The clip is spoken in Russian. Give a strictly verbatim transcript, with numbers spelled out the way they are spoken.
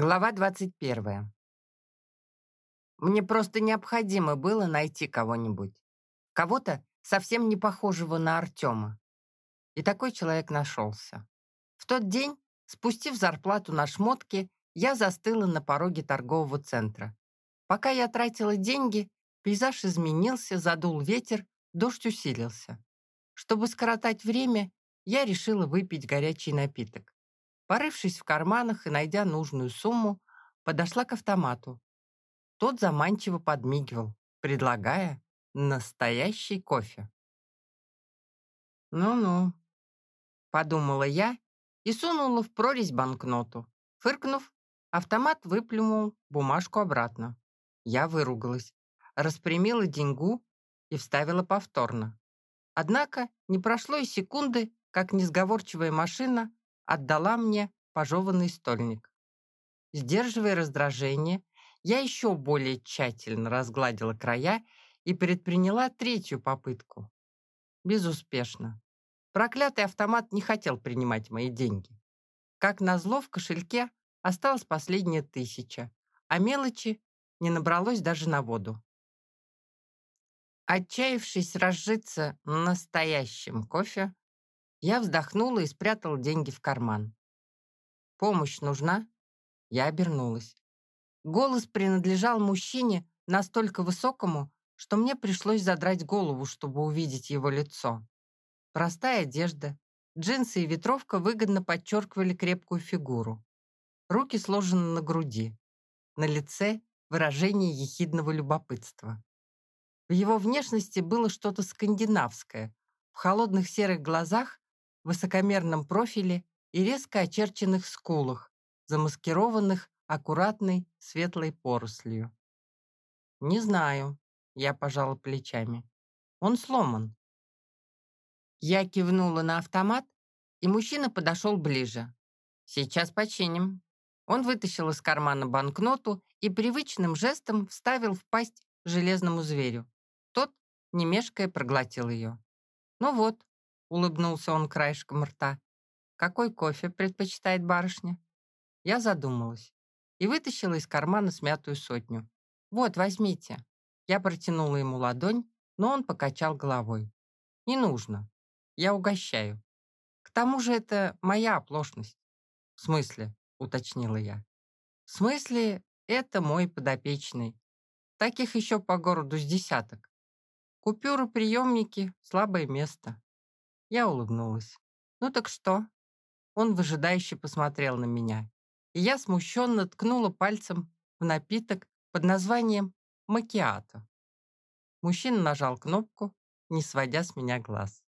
Глава двадцать первая. Мне просто необходимо было найти кого-нибудь. Кого-то, совсем не похожего на Артема. И такой человек нашелся. В тот день, спустив зарплату на шмотки, я застыла на пороге торгового центра. Пока я тратила деньги, пейзаж изменился, задул ветер, дождь усилился. Чтобы скоротать время, я решила выпить горячий напиток. Порывшись в карманах и найдя нужную сумму, подошла к автомату. Тот заманчиво подмигивал, предлагая настоящий кофе. «Ну-ну», — подумала я и сунула в прорезь банкноту. Фыркнув, автомат выплюнул бумажку обратно. Я выругалась, распрямила деньгу и вставила повторно. Однако не прошло и секунды, как несговорчивая машина отдала мне пожеванный стольник. Сдерживая раздражение, я еще более тщательно разгладила края и предприняла третью попытку. Безуспешно. Проклятый автомат не хотел принимать мои деньги. Как назло, в кошельке осталась последняя тысяча, а мелочи не набралось даже на воду. Отчаявшись разжиться настоящим кофе, я вздохнула и спрятала деньги в карман. «Помощь нужна?» Я обернулась. Голос принадлежал мужчине настолько высокому, что мне пришлось задрать голову, чтобы увидеть его лицо. Простая одежда, джинсы и ветровка выгодно подчеркивали крепкую фигуру. Руки сложены на груди. На лице выражение ехидного любопытства. В его внешности было что-то скандинавское. В холодных серых глазах, высокомерном профиле и резко очерченных скулах, замаскированных аккуратной светлой порослью. «Не знаю», — я пожала плечами. «Он сломан». Я кивнула на автомат, и мужчина подошел ближе. «Сейчас починим». Он вытащил из кармана банкноту и привычным жестом вставил в пасть железному зверю. Тот, не мешкая, проглотил ее. «Ну вот», — улыбнулся он краешком рта, «какой кофе предпочитает барышня?» Я задумалась и вытащила из кармана смятую сотню. «Вот, возьмите». Я протянула ему ладонь, но он покачал головой. «Не нужно. Я угощаю. К тому же это моя оплошность». «В смысле?» — уточнила я. «В смысле, это мой подопечный. Таких еще по городу с десяток. Купюры-приемники — слабое место». Я улыбнулась. «Ну так что?» Он выжидающе посмотрел на меня, и я смущенно ткнула пальцем в напиток под названием «Макиато». Мужчина нажал кнопку, не сводя с меня глаз.